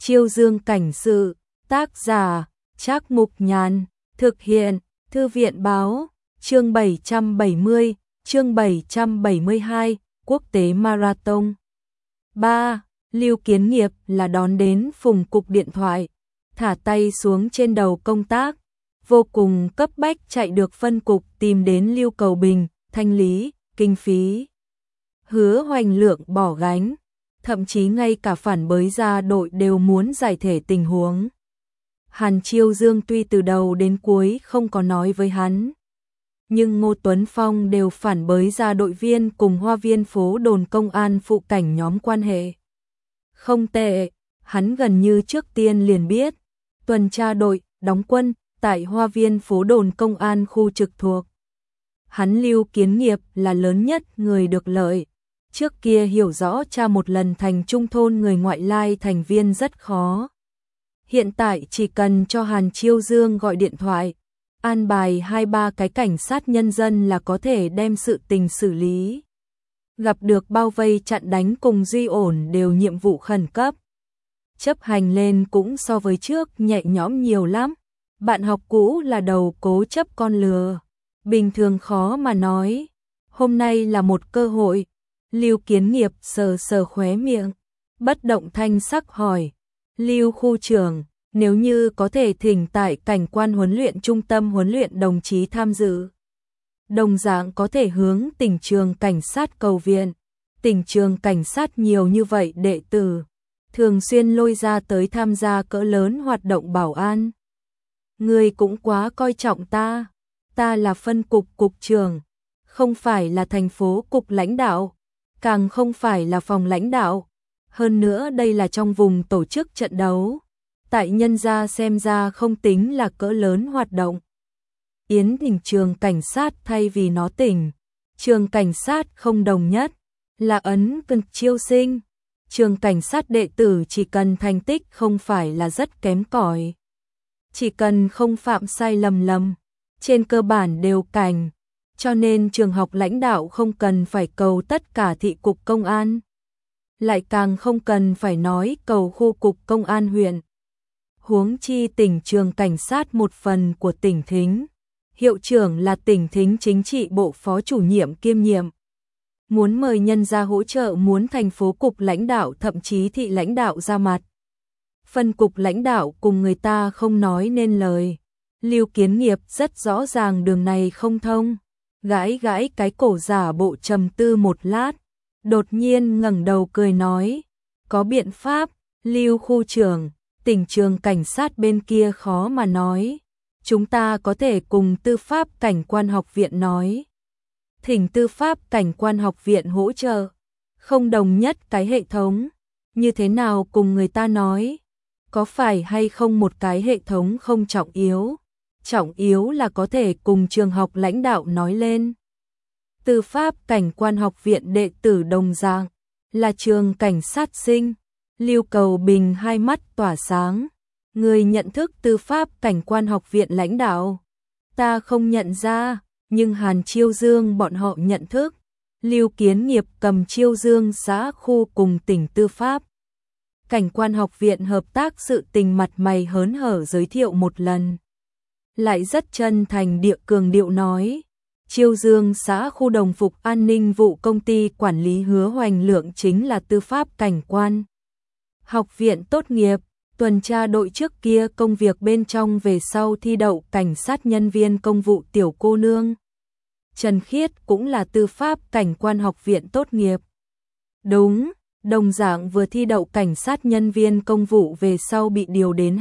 Chiêu Dương cảnh sự, tác giả, Trác Mục Nhàn, thực hiện, Thư viện báo, chương 770, chương 772, Quốc tế Marathon. 3. Lưu Kiến Nghiệp là đón đến Phùng cục điện thoại, thả tay xuống trên đầu công tác, vô cùng cấp bách chạy được phân cục tìm đến Lưu Cầu Bình, thanh lý, kinh phí. Hứa Hoành Lượng bỏ gánh, thậm chí ngay cả phản bới gia đội đều muốn giải thể tình huống. Hàn Chiêu Dương tuy từ đầu đến cuối không có nói với hắn, nhưng Ngô Tuấn Phong đều phản bới gia đội viên cùng Hoa Viên phố đồn công an phụ cảnh nhóm quan hệ không tệ. Hắn gần như trước tiên liền biết tuần tra đội đóng quân tại Hoa Viên phố đồn công an khu trực thuộc. Hắn Lưu Kiến Nghiệp là lớn nhất người được lợi. Trước kia hiểu rõ tra một lần thành trung thôn người ngoại lai thành viên rất khó. Hiện tại chỉ cần cho Hàn Chiêu Dương gọi điện thoại, an bài 2-3 cái cảnh sát nhân dân là có thể đem sự tình xử lý. Gặp được bao vây chặn đánh cùng duy ổn đều nhiệm vụ khẩn cấp. Chấp hành lên cũng so với trước nhẹ nhõm nhiều lắm. Bạn học cũ là đầu cố chấp con lừa, bình thường khó mà nói. Hôm nay là một cơ hội. Lưu Kiến Nghiệp sờ sờ khóe miệng, bất động thanh sắc hỏi, Lưu khu trưởng, nếu như có thể thỉnh tại cảnh quan huấn luyện trung tâm huấn luyện đồng chí tham dự. Đồng dạng có thể hướng tỉnh trường cảnh sát cầu viện. Tỉnh trường cảnh sát nhiều như vậy đệ tử, thường xuyên lôi ra tới tham gia cỡ lớn hoạt động bảo an. Người cũng quá coi trọng ta là phân cục cục trưởng, không phải là thành phố cục lãnh đạo, càng không phải là phòng lãnh đạo. Hơn nữa đây là trong vùng tổ chức trận đấu, tại nhân gia xem ra không tính là cỡ lớn hoạt động. Yến Tỉnh trường cảnh sát thay vì nó tỉnh, trường cảnh sát không đồng nhất, là ấn cần chiêu sinh. Trường cảnh sát đệ tử chỉ cần thành tích không phải là rất kém cỏi, chỉ cần không phạm sai lầm, trên cơ bản đều cảnh. Cho nên trường học lãnh đạo không cần phải cầu tất cả thị cục công an, lại càng không cần phải nói cầu khu cục công an huyện. Huống chi tỉnh trường cảnh sát một phần của tỉnh Thính, hiệu trưởng là tỉnh Thính chính trị bộ phó chủ nhiệm kiêm nhiệm. Muốn mời nhân ra hỗ trợ, muốn thành phố cục lãnh đạo thậm chí thị lãnh đạo ra mặt. Phân cục lãnh đạo cùng người ta không nói nên lời. Lưu Kiến Nghiệp rất rõ ràng đường này không thông. Gãi gãi cái cổ giả bộ trầm tư một lát, đột nhiên ngẩng đầu cười nói, có biện pháp. Lưu khu trưởng, tỉnh trường cảnh sát bên kia khó mà nói, chúng ta có thể cùng tư pháp cảnh quan học viện nói, thỉnh tư pháp cảnh quan học viện hỗ trợ. Không đồng nhất cái hệ thống, như thế nào cùng người ta nói, có phải hay không một cái hệ thống không trọng yếu. Trọng yếu là có thể cùng trường học lãnh đạo nói lên. Tư pháp cảnh quan học viện đệ tử đồng dạng, là trường cảnh sát sinh. Lưu Cầu Bình hai mắt tỏa sáng. Người nhận thức tư pháp cảnh quan học viện lãnh đạo? Ta không nhận ra, nhưng Hàn Chiêu Dương bọn họ nhận thức. Lưu Kiến Nghiệp cầm Chiêu Dương xã khu cùng tỉnh tư pháp cảnh quan học viện hợp tác sự tình mặt mày hớn hở giới thiệu một lần. Lại rất chân thành địa cường điệu nói, Chiêu Dương xã khu đồng phục an ninh vụ công ty quản lý Hứa Hoành Lượng chính là tư pháp cảnh quan học viện tốt nghiệp, tuần tra đội trước kia công việc bên trong về sau thi đậu cảnh sát nhân viên công vụ tiểu cô nương. Trần Khiết cũng là tư pháp cảnh quan học viện tốt nghiệp. Đúng, đồng dạng vừa thi đậu cảnh sát nhân viên công vụ về sau bị điều đến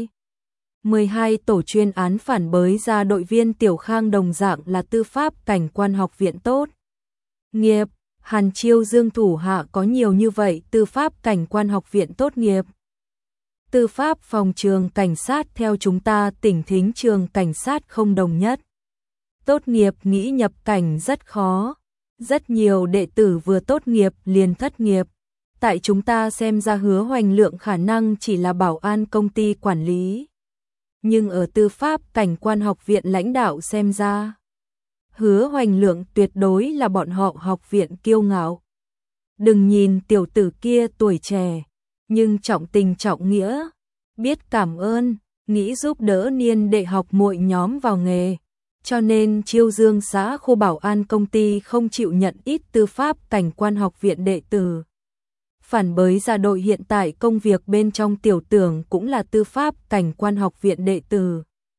12 tổ chuyên án phản bới ra đội viên Tiểu Khang đồng dạng là tư pháp cảnh quan học viện tốt nghiệp. Hàn Chiêu Dương thủ hạ có nhiều như vậy tư pháp cảnh quan học viện tốt nghiệp. Tư pháp phòng trường cảnh sát theo chúng ta tỉnh Thính trường cảnh sát không đồng nhất. Tốt nghiệp nghĩ nhập cảnh rất khó. Rất nhiều đệ tử vừa tốt nghiệp liền thất nghiệp. Tại chúng ta xem ra Hứa Hoành Lượng khả năng chỉ là bảo an công ty quản lý. Nhưng ở tư pháp cảnh quan học viện lãnh đạo xem ra, Hứa Hoành Lượng tuyệt đối là bọn họ học viện kiêu ngạo. Đừng nhìn tiểu tử kia tuổi trẻ, nhưng trọng tình trọng nghĩa, biết cảm ơn, nghĩ giúp đỡ niên đệ học muội nhóm vào nghề. Cho nên Chiêu Dương xã khu bảo an công ty không chịu nhận ít tư pháp cảnh quan học viện đệ tử. Phản bới ra đội hiện tại công việc bên trong tiểu tưởng cũng là tư pháp cảnh quan học viện đệ tử.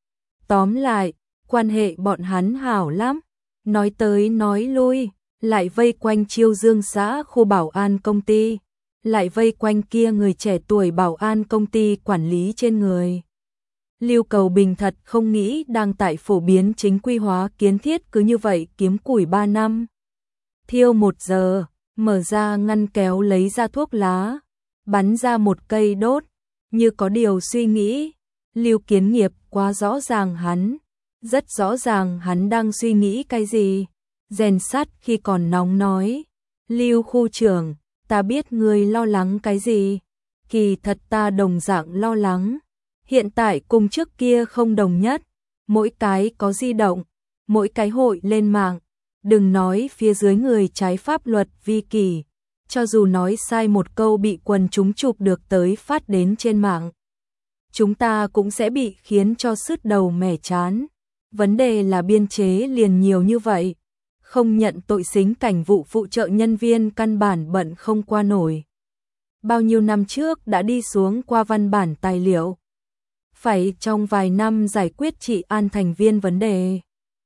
Tóm lại, quan hệ bọn hắn hảo lắm, nói tới nói lui, lại vây quanh Chiêu Dương xã khu bảo an công ty, lại vây quanh kia người trẻ tuổi bảo an công ty quản lý trên người. Lưu Cầu Bình thật không nghĩ đang tại phổ biến chính quy hóa kiến thiết cứ như vậy kiếm củi 3 năm. Thiêu 1 giờ, mở ra ngăn kéo lấy ra thuốc lá, bắn ra một cây đốt, như có điều suy nghĩ. Lưu Kiến Nghiệp quá rõ ràng hắn, rất rõ ràng hắn đang suy nghĩ cái gì. Rèn sắt khi còn nóng nói, Lưu khu trưởng, ta biết ngươi lo lắng cái gì, kỳ thật ta đồng dạng lo lắng. Hiện tại cùng trước kia không đồng nhất, mỗi cái có di động, mỗi cái hội lên mạng, đừng nói phía dưới người trái pháp luật vi kỷ, cho dù nói sai một câu bị quần chúng chụp được tới phát đến trên mạng. Chúng ta cũng sẽ bị khiến cho sứt đầu mẻ chán. Vấn đề là biên chế liền nhiều như vậy, không nhận tội xính cảnh vụ phụ trợ nhân viên căn bản bận không qua nổi. Bao nhiêu năm trước đã đi xuống qua văn bản tài liệu, phải trong vài năm giải quyết trị an thành viên vấn đề.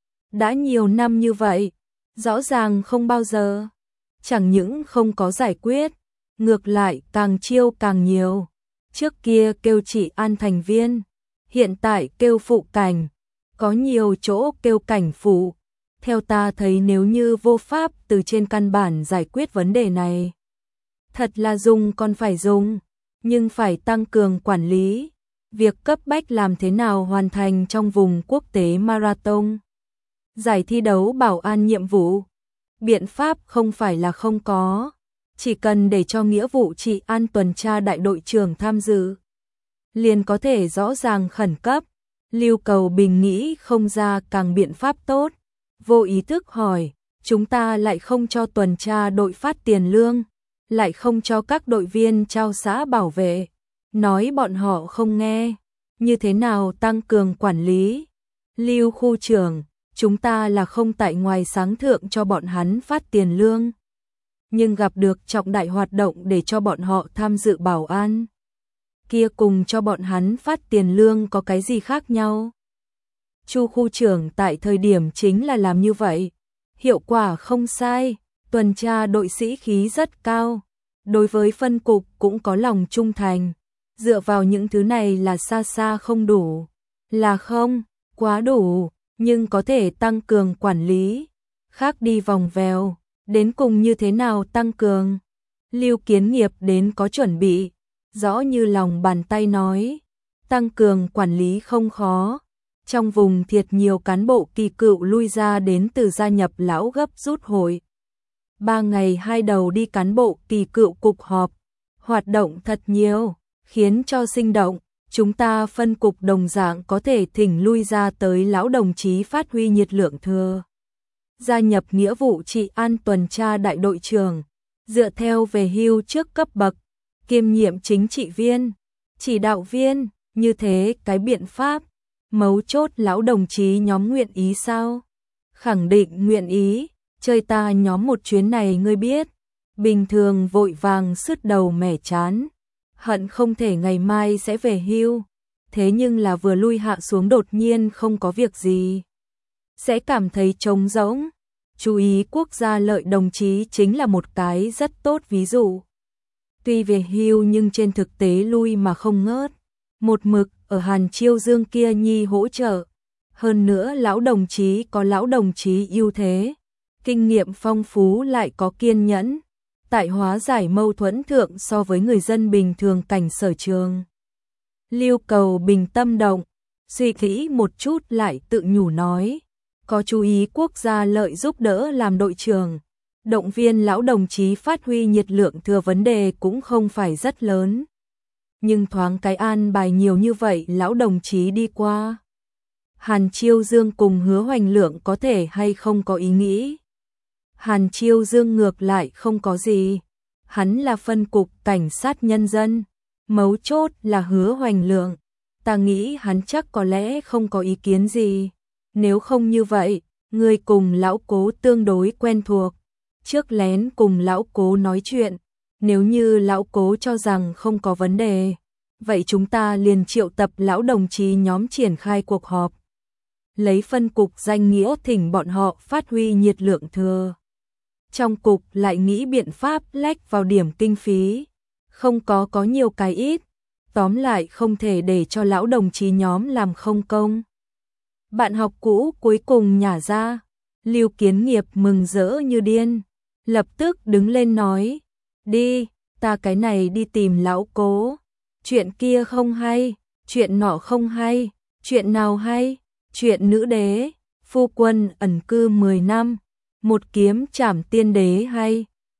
Đã nhiều năm như vậy, rõ ràng không bao giờ, chẳng những không có giải quyết, ngược lại càng chiêu càng nhiều. Trước kia kêu trị an thành viên, hiện tại kêu phụ cảnh, có nhiều chỗ kêu cảnh phụ. Theo ta thấy nếu như vô pháp từ trên căn bản giải quyết vấn đề này, thật là dùng còn phải dùng, nhưng phải tăng cường quản lý. Việc cấp bách làm thế nào hoàn thành trong vùng quốc tế marathon. Giải thi đấu bảo an nhiệm vụ. Biện pháp không phải là không có, chỉ cần để cho nghĩa vụ trị an tuần tra đại đội trưởng tham dự, liền có thể rõ ràng khẩn cấp. Lưu Cầu Bình nghĩ không ra càng biện pháp tốt, vô ý thức hỏi, chúng ta lại không cho tuần tra đội phát tiền lương, lại không cho các đội viên trao xã bảo vệ, nói bọn họ không nghe, như thế nào tăng cường quản lý. Lưu khu trưởng, chúng ta là không tại ngoài sáng thượng cho bọn hắn phát tiền lương, nhưng gặp được trọng đại hoạt động để cho bọn họ tham dự bảo an, kia cùng cho bọn hắn phát tiền lương có cái gì khác nhau? Chu khu trưởng tại thời điểm chính là làm như vậy, hiệu quả không sai, tuần tra đội sĩ khí rất cao, đối với phân cục cũng có lòng trung thành, dựa vào những thứ này là xa xa không đủ, là không, quá đủ, nhưng có thể tăng cường quản lý, khác đi vòng vèo, đến cùng như thế nào tăng cường. Lưu Kiến Nghiệp đến có chuẩn bị, rõ như lòng bàn tay nói, tăng cường quản lý không khó. Trong vùng thiệt nhiều cán bộ kỳ cựu lui ra đến từ gia nhập lão gấp rút hội. 3 ngày 2 đầu đi cán bộ kỳ cựu cục họp, hoạt động thật nhiều, khiến cho sinh động. Chúng ta phân cục đồng dạng có thể thỉnh lui ra tới lão đồng chí phát huy nhiệt lượng thừa. Gia nhập nghĩa vụ trị an tuần tra đại đội trưởng, dựa theo về hưu trước cấp bậc, kiêm nhiệm chính trị viên, chỉ đạo viên, như thế cái biện pháp. Mấu chốt lão đồng chí nhóm nguyện ý sao? Khẳng định nguyện ý, chơi ta nhóm một chuyến này ngươi biết. Bình thường vội vàng sứt đầu mẻ chán, hận không thể ngày mai sẽ về hưu. Thế nhưng là vừa lui hạ xuống đột nhiên không có việc gì, sẽ cảm thấy trống rỗng. Chú ý quốc gia lợi đồng chí chính là một cái rất tốt ví dụ. Tuy về hưu nhưng trên thực tế lui mà không ngớt, một mực ở Hàn Chiêu Dương kia nhi hỗ trợ. Hơn nữa lão đồng chí có lão đồng chí ưu thế, kinh nghiệm phong phú lại có kiên nhẫn, tại hóa giải mâu thuẫn thượng so với người dân bình thường cảnh sở trường. Lưu Cầu Bình tâm động, suy nghĩ một chút lại tự nhủ nói, có chú ý quốc gia lợi giúp đỡ làm đội trưởng, động viên lão đồng chí phát huy nhiệt lượng thừa vấn đề cũng không phải rất lớn. Nhưng thoáng cái an bài nhiều như vậy lão đồng chí đi qua. Hàn Chiêu Dương cùng Hứa Hoành Lượng có thể hay không có ý nghĩ. Hàn Chiêu Dương ngược lại không có gì. Hắn là phân cục cảnh sát nhân dân, Mấu chốt là Hứa Hoành Lượng, ta nghĩ hắn chắc có lẽ không có ý kiến gì. Nếu không như vậy, ngươi cùng lão Cố tương đối quen thuộc, trước lén cùng lão Cố nói chuyện, nếu như lão Cố cho rằng không có vấn đề, vậy chúng ta liền triệu tập lão đồng chí nhóm triển khai cuộc họp. Lấy phân cục danh nghĩa thỉnh bọn họ phát huy nhiệt lượng thừa. Trong cục lại nghĩ biện pháp lách vào điểm kinh phí, không có nhiều cái ít, tóm lại không thể để cho lão đồng chí nhóm làm không công. Bạn học cũ cuối cùng nhả ra, Lưu Kiến Nghiệp mừng rỡ như điên, lập tức đứng lên nói, đi, ta cái này đi tìm lão Cố, chuyện kia không hay, chuyện nọ không hay, chuyện nào hay, chuyện nữ đế, phu quân ẩn cư 10 năm, một kiếm trảm tiên đế hay.